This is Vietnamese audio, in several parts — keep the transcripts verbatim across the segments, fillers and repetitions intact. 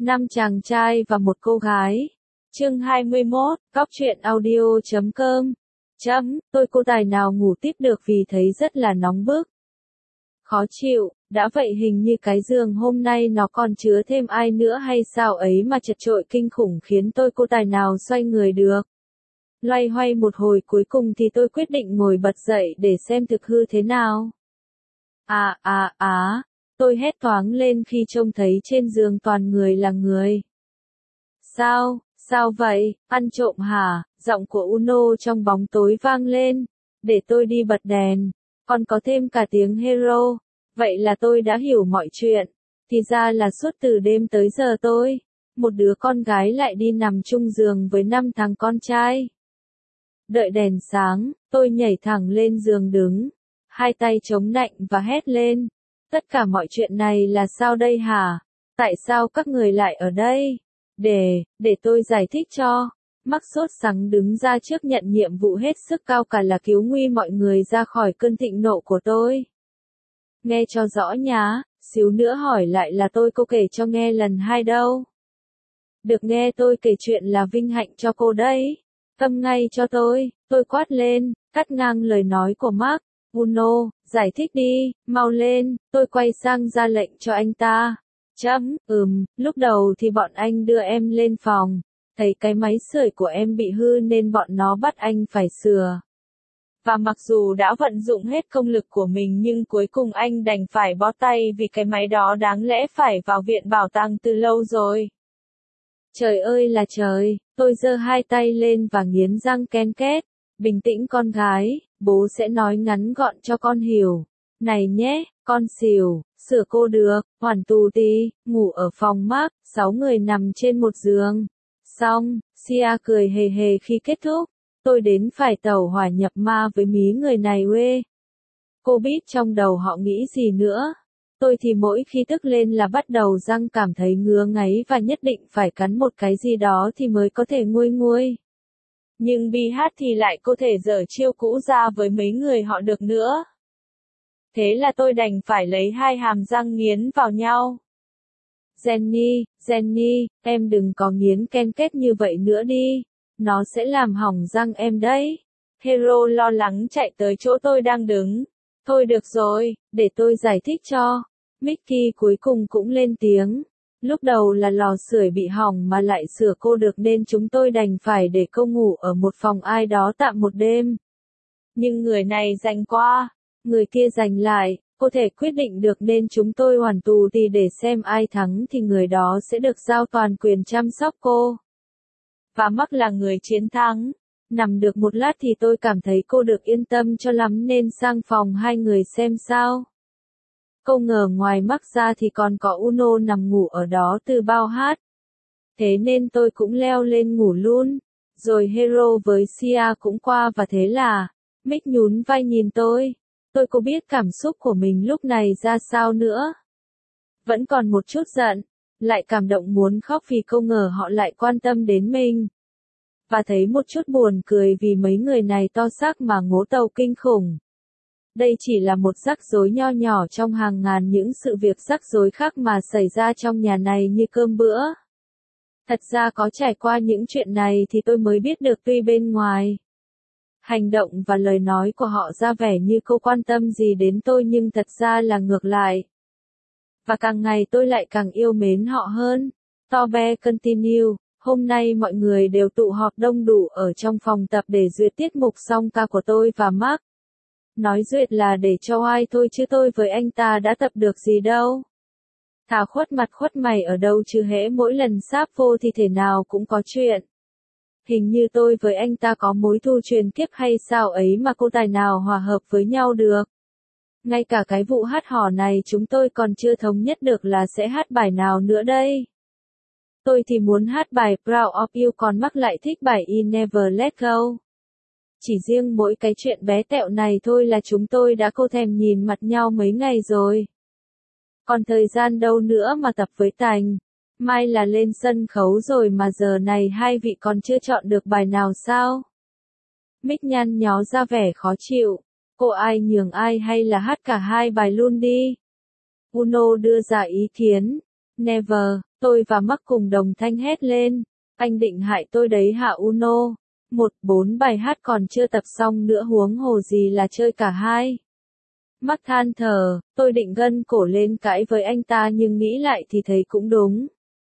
Năm chàng trai và một cô gái. Chương hai mươi mốt, Cóc truyện audio chấm com. Chấm, tôi cô tài nào ngủ tiếp được vì thấy rất là nóng bức. Khó chịu, đã vậy hình như cái giường hôm nay nó còn chứa thêm ai nữa hay sao ấy mà chật chội kinh khủng khiến tôi cô tài nào xoay người được. Loay hoay một hồi cuối cùng thì tôi quyết định ngồi bật dậy để xem thực hư thế nào. À à à, tôi hét toáng lên khi trông thấy trên giường toàn người là người. Sao, sao vậy, ăn trộm hả? Giọng của Uno trong bóng tối vang lên. Để tôi đi bật đèn. Còn có thêm cả tiếng hero. Vậy là tôi đã hiểu mọi chuyện. Thì ra là suốt từ đêm tới giờ tôi, một đứa con gái lại đi nằm chung giường với năm thằng con trai. Đợi đèn sáng, tôi nhảy thẳng lên giường đứng, hai tay chống nạnh và hét lên. Tất cả mọi chuyện này là sao đây hả? Tại sao các người lại ở đây? Để, để tôi giải thích cho. Mắc sốt sắng đứng ra trước nhận nhiệm vụ hết sức cao cả là cứu nguy mọi người ra khỏi cơn thịnh nộ của tôi. Nghe cho rõ nhá, xíu nữa hỏi lại là tôi cô kể cho nghe lần hai đâu. Được nghe tôi kể chuyện là vinh hạnh cho cô đấy. Câm ngay cho tôi, tôi quát lên, cắt ngang lời nói của Mark. Uno, giải thích đi, mau lên, tôi quay sang ra lệnh cho anh ta. Chấm, ừm, lúc đầu thì bọn anh đưa em lên phòng, thấy cái máy sưởi của em bị hư nên bọn nó bắt anh phải sửa. Và mặc dù đã vận dụng hết công lực của mình nhưng cuối cùng anh đành phải bó tay vì cái máy đó đáng lẽ phải vào viện bảo tàng từ lâu rồi. Trời ơi là trời, tôi giơ hai tay lên và nghiến răng ken két. Bình tĩnh con gái, bố sẽ nói ngắn gọn cho con hiểu. Này nhé, con xỉu, sửa cô được, hoàn tù tí, ngủ ở phòng Mark, sáu người nằm trên một giường. Xong, Sia cười hề hề khi kết thúc. Tôi đến phải tàu hỏa nhập ma với mí người này uê. Cô biết trong đầu họ nghĩ gì nữa. Tôi thì mỗi khi tức lên là bắt đầu răng cảm thấy ngứa ngáy và nhất định phải cắn một cái gì đó thì mới có thể nguôi nguôi. Nhưng bi hát thì lại có thể dở chiêu cũ ra với mấy người họ được nữa. Thế là tôi đành phải lấy hai hàm răng nghiến vào nhau. Jenny, Jenny, em đừng có nghiến ken kết như vậy nữa đi. Nó sẽ làm hỏng răng em đấy. Hero lo lắng chạy tới chỗ tôi đang đứng. Thôi được rồi, để tôi giải thích cho. Mickey cuối cùng cũng lên tiếng. Lúc đầu là lò sưởi bị hỏng mà lại sửa cô được nên chúng tôi đành phải để cô ngủ ở một phòng ai đó tạm một đêm. Nhưng người này giành qua, người kia giành lại, cô thể quyết định được nên chúng tôi hoàn tù thì để xem ai thắng thì người đó sẽ được giao toàn quyền chăm sóc cô. Và Mark là người chiến thắng. Nằm được một lát thì tôi cảm thấy cô được yên tâm cho lắm nên sang phòng hai người xem sao. Không ngờ ngoài Mark ra thì còn có Uno nằm ngủ ở đó từ bao hát. Thế nên tôi cũng leo lên ngủ luôn. Rồi Hero với Sia cũng qua và thế là, Mick nhún vai nhìn tôi. Tôi có biết cảm xúc của mình lúc này ra sao nữa. Vẫn còn một chút giận, lại cảm động muốn khóc vì không ngờ họ lại quan tâm đến mình. Và thấy một chút buồn cười vì mấy người này to xác mà ngố tàu kinh khủng. Đây chỉ là một rắc rối nho nhỏ trong hàng ngàn những sự việc rắc rối khác mà xảy ra trong nhà này như cơm bữa. Thật ra có trải qua những chuyện này thì tôi mới biết được tuy bên ngoài hành động và lời nói của họ ra vẻ như cô quan tâm gì đến tôi nhưng thật ra là ngược lại. Và càng ngày tôi lại càng yêu mến họ hơn. Tobe continue. Hôm nay mọi người đều tụ họp đông đủ ở trong phòng tập để duyệt tiết mục song ca của tôi và Mark. Nói duyệt là để cho ai thôi chứ tôi với anh ta đã tập được gì đâu. Thà khuất mặt khuất mày ở đâu chứ hễ mỗi lần sáp vô thì thể nào cũng có chuyện. Hình như tôi với anh ta có mối thù truyền kiếp hay sao ấy mà cô tài nào hòa hợp với nhau được. Ngay cả cái vụ hát hò này chúng tôi còn chưa thống nhất được là sẽ hát bài nào nữa đây. Tôi thì muốn hát bài Proud of You còn Mark lại thích bài I Never Let Go. Chỉ riêng mỗi cái chuyện bé tẹo này thôi là chúng tôi đã cô thèm nhìn mặt nhau mấy ngày rồi. Còn thời gian đâu nữa mà tập với Thành. Mai là lên sân khấu rồi mà giờ này hai vị còn chưa chọn được bài nào sao? Mick nhăn nhó ra vẻ khó chịu. Cô ai nhường ai hay là hát cả hai bài luôn đi? Uno đưa ra ý kiến. Never, Tôi và Mark cùng đồng thanh hét lên. Anh định hại tôi đấy hả Uno? Một bốn bài hát còn chưa tập xong nữa huống hồ gì là chơi cả hai. Mark than thở, tôi định gân cổ lên cãi với anh ta nhưng nghĩ lại thì thấy cũng đúng.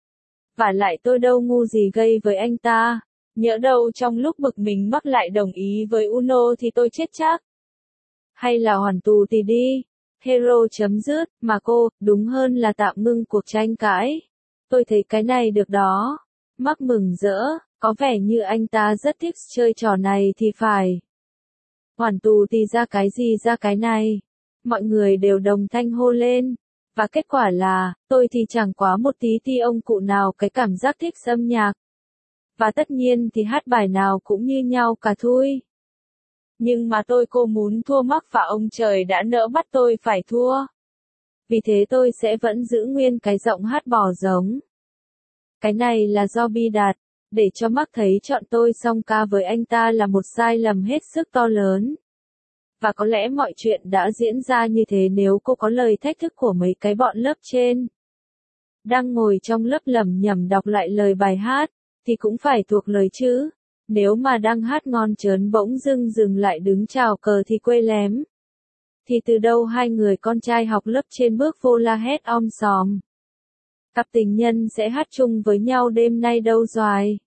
Vả lại tôi đâu ngu gì gây với anh ta. Nhỡ đâu trong lúc bực mình Mark lại đồng ý với Uno thì tôi chết chắc. Hay là hoàn tù thì đi. Hero chấm dứt, mà cô, đúng hơn là tạm ngưng cuộc tranh cãi. Tôi thấy cái này được đó. Mark mừng rỡ, có vẻ như anh ta rất thích chơi trò này thì phải. Hoàn tù thì ra cái gì ra cái này. Mọi người đều đồng thanh hô lên. Và kết quả là, tôi thì chẳng quá một tí ti ông cụ nào cái cảm giác thích âm nhạc. Và tất nhiên thì hát bài nào cũng như nhau cả thôi. Nhưng mà tôi cô muốn thua Mark và ông trời đã nỡ bắt tôi phải thua. Vì thế tôi sẽ vẫn giữ nguyên cái giọng hát bò giống. Cái này là do bi đạt, để cho Mark thấy chọn tôi song ca với anh ta là một sai lầm hết sức to lớn. Và có lẽ mọi chuyện đã diễn ra như thế nếu cô có lời thách thức của mấy cái bọn lớp trên. Đang ngồi trong lớp lẩm nhẩm đọc lại lời bài hát, thì cũng phải thuộc lời chứ. Nếu mà đang hát ngon chớn bỗng dưng dừng lại đứng chào cờ thì quê lém. Thì từ đâu hai người con trai học lớp trên bước vô la hét om sòm. Cặp tình nhân sẽ hát chung với nhau đêm nay đâu doài.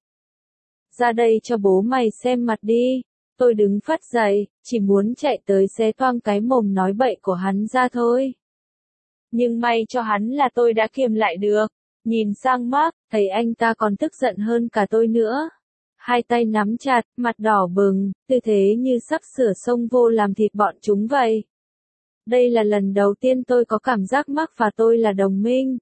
Ra đây cho bố mày xem mặt đi. Tôi đứng phắt dậy, chỉ muốn chạy tới xé toang cái mồm nói bậy của hắn ra thôi. Nhưng may cho hắn là tôi đã kiềm lại được. Nhìn sang Mark, thấy anh ta còn tức giận hơn cả tôi nữa. Hai tay nắm chặt, mặt đỏ bừng, tư thế như sắp sửa xông vô làm thịt bọn chúng vậy. Đây là lần đầu tiên tôi có cảm giác Mark và tôi là đồng minh.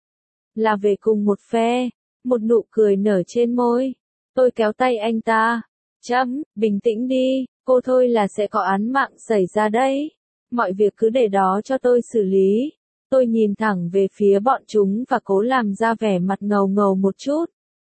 Là về cùng một phe, một nụ cười nở trên môi. Tôi kéo tay anh ta. Chấm, bình tĩnh đi, cô thôi là sẽ có án mạng xảy ra đấy. Mọi việc cứ để đó cho tôi xử lý. Tôi nhìn thẳng về phía bọn chúng và cố làm ra vẻ mặt ngầu ngầu một chút.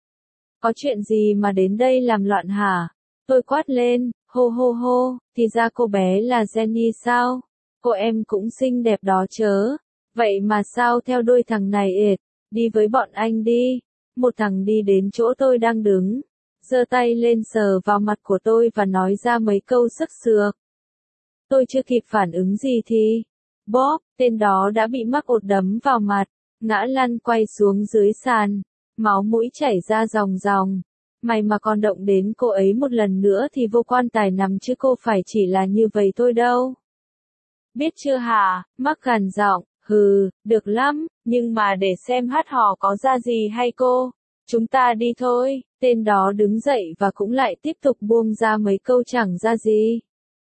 Có chuyện gì mà đến đây làm loạn hả? Tôi quát lên, hô hô hô, thì ra cô bé là Jenny sao? Cô em cũng xinh đẹp đó chớ. Vậy mà sao theo đuôi thằng này ệt? Đi với bọn anh đi. Một thằng đi đến chỗ tôi đang đứng. Giơ tay lên sờ vào mặt của tôi và nói ra mấy câu sức sược. Tôi chưa kịp phản ứng gì thì... Bob, tên đó đã bị Mark ột đấm vào mặt. Ngã lăn quay xuống dưới sàn. Máu mũi chảy ra ròng ròng. Mày mà còn động đến cô ấy một lần nữa thì vô quan tài nằm chứ cô phải chỉ là như vậy thôi đâu. Biết chưa hả? Mark gằn giọng, hừ, được lắm, nhưng mà để xem hát hò có ra gì hay cô. Chúng ta đi thôi. Tên đó đứng dậy và cũng lại tiếp tục buông ra mấy câu chẳng ra gì.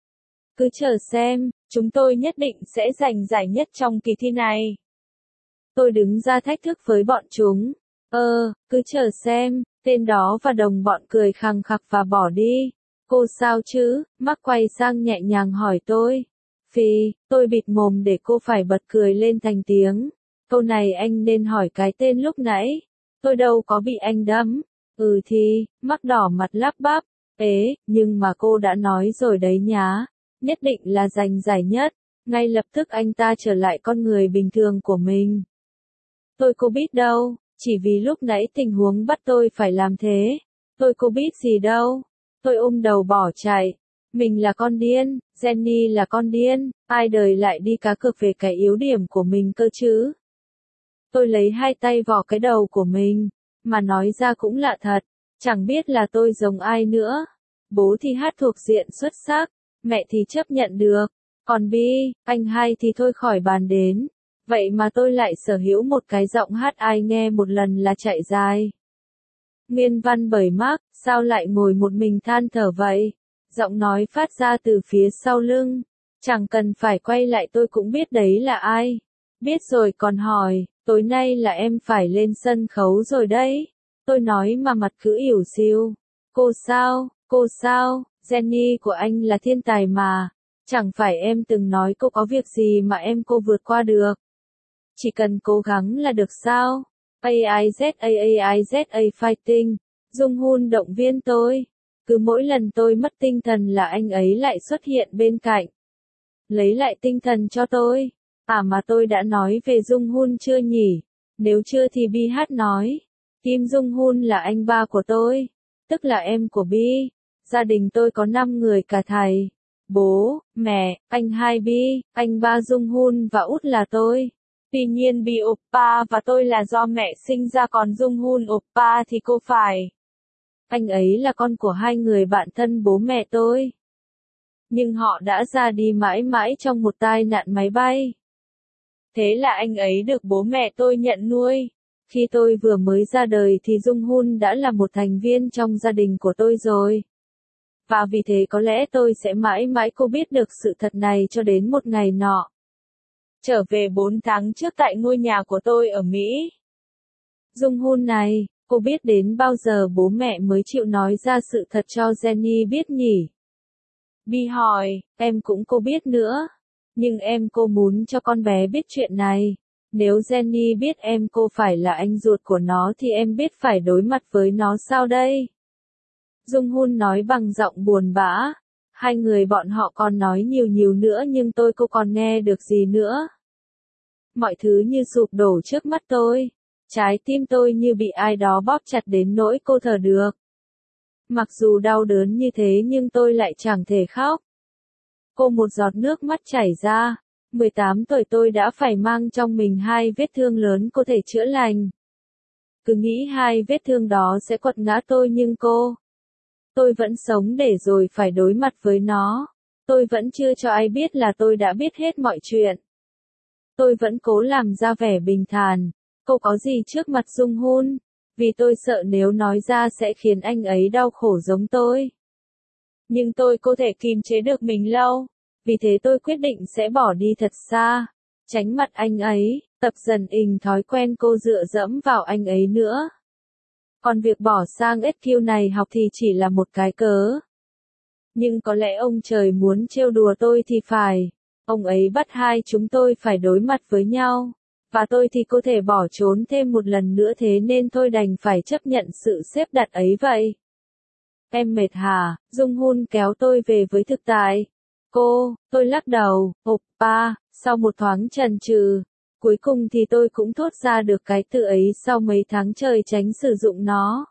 Cứ chờ xem, chúng tôi nhất định sẽ giành giải nhất trong kỳ thi này. Tôi đứng ra thách thức với bọn chúng. Ờ, cứ chờ xem, tên đó và đồng bọn cười khằng khặc và bỏ đi. Cô sao chứ? Mark quay sang nhẹ nhàng hỏi tôi. Phì, tôi bịt mồm để cô phải bật cười lên thành tiếng. Câu này anh nên hỏi cái tên lúc nãy. Tôi đâu có bị anh đấm. Ừ thì, Mark đỏ mặt lắp bắp. Ế, nhưng mà cô đã nói rồi đấy nhá. Nhất định là giành giải nhất. Ngay lập tức anh ta trở lại con người bình thường của mình. Tôi có biết đâu. Chỉ vì lúc nãy tình huống bắt tôi phải làm thế. Tôi có biết gì đâu. Tôi ôm đầu bỏ chạy. Mình là con điên, Jenny là con điên, ai đời lại đi cá cược về cái yếu điểm của mình cơ chứ. Tôi lấy hai tay vò cái đầu của mình, mà nói ra cũng lạ thật, chẳng biết là tôi giống ai nữa. Bố thì hát thuộc diện xuất sắc, mẹ thì chấp nhận được, còn Bi, anh hai thì thôi khỏi bàn đến. Vậy mà tôi lại sở hữu một cái giọng hát ai nghe một lần là chạy dài. Nguyên văn bởi Mark, sao lại ngồi một mình than thở vậy? Giọng nói phát ra từ phía sau lưng. Chẳng cần phải quay lại tôi cũng biết đấy là ai. Biết rồi còn hỏi, tối nay là em phải lên sân khấu rồi đấy. Tôi nói mà mặt cứ ỉu xìu. Cô sao, cô sao, Jenny của anh là thiên tài mà. Chẳng phải em từng nói cô có việc gì mà em cô vượt qua được. Chỉ cần cố gắng là được sao? a i z a a i z a fighting. Dung Hun động viên tôi. Cứ mỗi lần tôi mất tinh thần là anh ấy lại xuất hiện bên cạnh. Lấy lại tinh thần cho tôi. À mà tôi đã nói về Dung Hun chưa nhỉ? Nếu chưa thì Bi Hát nói. Kim Jung Hoon là anh ba của tôi, tức là em của Bi. Gia đình tôi có năm người cả thầy, bố, mẹ, anh hai Bi, anh ba Jung Hoon và út là tôi. Tuy nhiên Bi Oppa và tôi là do mẹ sinh ra, còn Jung Hoon Oppa thì cô phải. Anh ấy là con của hai người bạn thân bố mẹ tôi. Nhưng họ đã ra đi mãi mãi trong một tai nạn máy bay. Thế là anh ấy được bố mẹ tôi nhận nuôi. Khi tôi vừa mới ra đời thì Jung Hoon đã là một thành viên trong gia đình của tôi rồi. Và vì thế có lẽ tôi sẽ mãi mãi cô biết được sự thật này cho đến một ngày nọ. Trở về bốn tháng trước tại ngôi nhà của tôi ở Mỹ. Jung Hoon này, cô biết đến bao giờ bố mẹ mới chịu nói ra sự thật cho Jenny biết nhỉ? Bi hỏi, em cũng cô biết nữa. Nhưng em cô muốn cho con bé biết chuyện này. Nếu Jenny biết em cô phải là anh ruột của nó thì em biết phải đối mặt với nó sao đây? Jung Hoon nói bằng giọng buồn bã. Hai người bọn họ còn nói nhiều nhiều nữa nhưng tôi cô còn nghe được gì nữa. Mọi thứ như sụp đổ trước mắt tôi. Trái tim tôi như bị ai đó bóp chặt đến nỗi cô thở được. Mặc dù đau đớn như thế nhưng tôi lại chẳng thể khóc. Cô một giọt nước mắt chảy ra. mười tám tuổi tôi đã phải mang trong mình hai vết thương lớn có thể chữa lành. Cứ nghĩ hai vết thương đó sẽ quật ngã tôi nhưng cô. Tôi vẫn sống để rồi phải đối mặt với nó. Tôi vẫn chưa cho ai biết là tôi đã biết hết mọi chuyện. Tôi vẫn cố làm ra vẻ bình thản. Cô có gì trước mặt Jung Hoon? Vì tôi sợ nếu nói ra sẽ khiến anh ấy đau khổ giống tôi. Nhưng tôi có thể kìm chế được mình lâu. Vì thế tôi quyết định sẽ bỏ đi thật xa. Tránh mặt anh ấy, tập dần ình thói quen cô dựa dẫm vào anh ấy nữa. Còn việc bỏ sang ét quy này học thì chỉ là một cái cớ. Nhưng có lẽ ông trời muốn trêu đùa tôi thì phải. Ông ấy bắt hai chúng tôi phải đối mặt với nhau. Và tôi thì có thể bỏ trốn thêm một lần nữa thế nên tôi đành phải chấp nhận sự xếp đặt ấy vậy. Em mệt hả? Jung Hoon kéo tôi về với thực tại. Cô, tôi lắc đầu, Oppa, sau một thoáng chần chừ. Cuối cùng thì tôi cũng thốt ra được cái từ ấy sau mấy tháng trời tránh sử dụng nó.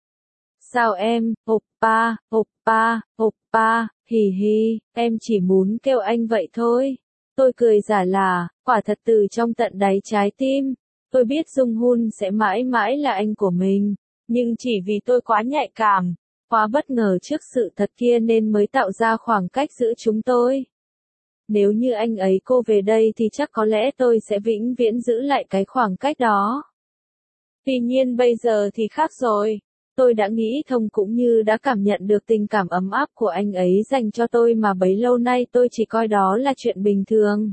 Sao em, Oppa, Oppa, Oppa, hì hì, em chỉ muốn kêu anh vậy thôi. Tôi cười giả là, quả thật từ trong tận đáy trái tim. Tôi biết Jung Hoon sẽ mãi mãi là anh của mình. Nhưng chỉ vì tôi quá nhạy cảm, quá bất ngờ trước sự thật kia nên mới tạo ra khoảng cách giữa chúng tôi. Nếu như anh ấy cô về đây thì chắc có lẽ tôi sẽ vĩnh viễn giữ lại cái khoảng cách đó. Tuy nhiên bây giờ thì khác rồi. Tôi đã nghĩ thông cũng như đã cảm nhận được tình cảm ấm áp của anh ấy dành cho tôi mà bấy lâu nay tôi chỉ coi đó là chuyện bình thường.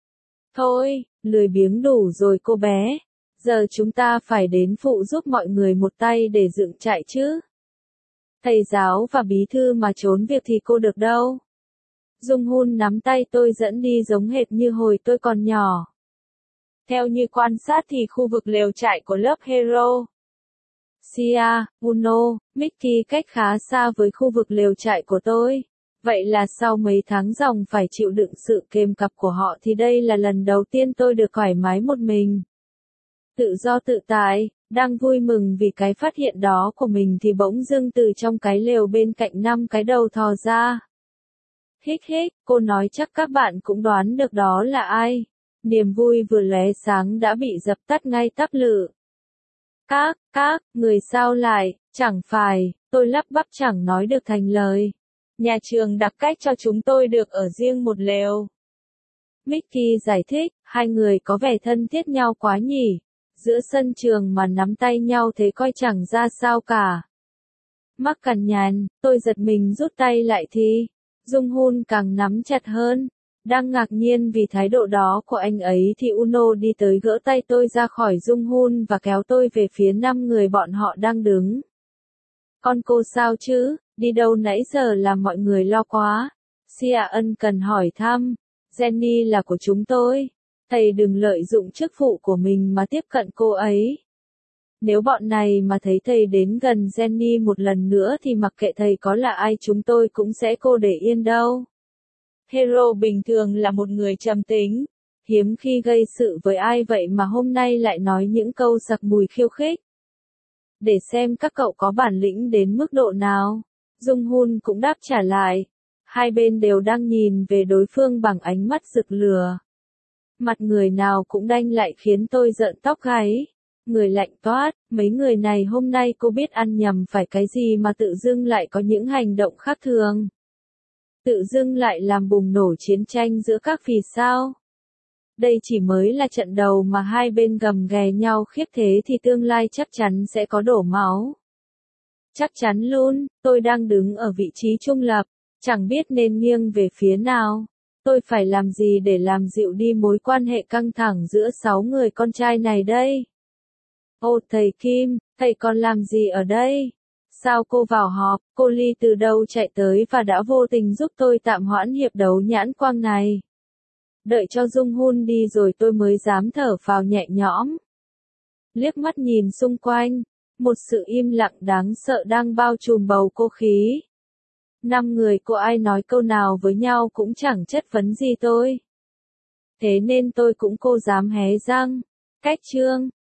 Thôi, lười biếng đủ rồi cô bé. Giờ chúng ta phải đến phụ giúp mọi người một tay để dựng trại chứ. Thầy giáo và bí thư mà trốn việc thì cô được đâu. Jung Hoon nắm tay tôi dẫn đi giống hệt như hồi tôi còn nhỏ. Theo như quan sát thì khu vực lều trại của lớp Hero, Sia, Uno, Mickey cách khá xa với khu vực lều trại của tôi. Vậy là sau mấy tháng ròng phải chịu đựng sự kềm cặp của họ thì đây là lần đầu tiên tôi được thoải mái một mình. Tự do tự tại, đang vui mừng vì cái phát hiện đó của mình thì bỗng dưng từ trong cái lều bên cạnh năm cái đầu thò ra. Hích hích, cô nói chắc các bạn cũng đoán được đó là ai. Niềm vui vừa lóe sáng đã bị dập tắt ngay tắp lự. Các, các, người sao lại, chẳng phải, tôi lắp bắp chẳng nói được thành lời. Nhà trường đặt cách cho chúng tôi được ở riêng một lều. Mickey giải thích, hai người có vẻ thân thiết nhau quá nhỉ. Giữa sân trường mà nắm tay nhau thế coi chẳng ra sao cả. Mắc cằn nhằn, tôi giật mình rút tay lại thì Jung Hoon càng nắm chặt hơn. Đang ngạc nhiên vì thái độ đó của anh ấy thì Uno đi tới gỡ tay tôi ra khỏi Jung Hoon và kéo tôi về phía năm người bọn họ đang đứng. Con cô sao chứ, đi đâu nãy giờ làm mọi người lo quá. Sia ân cần hỏi thăm. Jenny là của chúng tôi. Thầy đừng lợi dụng chức vụ của mình mà tiếp cận cô ấy. Nếu bọn này mà thấy thầy đến gần Jenny một lần nữa thì mặc kệ thầy có là ai chúng tôi cũng sẽ cô để yên đâu. Hero bình thường là một người trầm tính, Hiếm khi gây sự với ai vậy mà hôm nay lại nói những câu sặc mùi khiêu khích. Để xem các cậu có bản lĩnh đến mức độ nào. Dung Hun cũng đáp trả lại. Hai bên đều đang nhìn về đối phương bằng ánh mắt rực lửa. Mặt người nào cũng đanh lại khiến tôi rợn tóc gáy. Người lạnh toát, mấy người này hôm nay cô biết ăn nhầm phải cái gì mà tự dưng lại có những hành động khác thường. Tự dưng lại làm bùng nổ chiến tranh giữa các vì sao. Đây chỉ mới là trận đầu mà hai bên gầm ghè nhau khiếp thế thì tương lai chắc chắn sẽ có đổ máu. Chắc chắn luôn, tôi đang đứng ở vị trí trung lập, chẳng biết nên nghiêng về phía nào. Tôi phải làm gì để làm dịu đi mối quan hệ căng thẳng giữa sáu người con trai này đây? Ô thầy Kim, thầy còn làm gì ở đây? Sao cô vào họp, cô Ly từ đâu chạy tới và đã vô tình giúp tôi tạm hoãn hiệp đấu nhãn quang này? Đợi cho Dung Hun đi rồi tôi mới dám thở phào nhẹ nhõm. Liếc mắt nhìn xung quanh, một sự im lặng đáng sợ đang bao trùm bầu không khí. Năm người cô ai nói câu nào với nhau cũng chẳng chất vấn gì tôi. Thế nên tôi cũng cô dám hé răng. Cách chương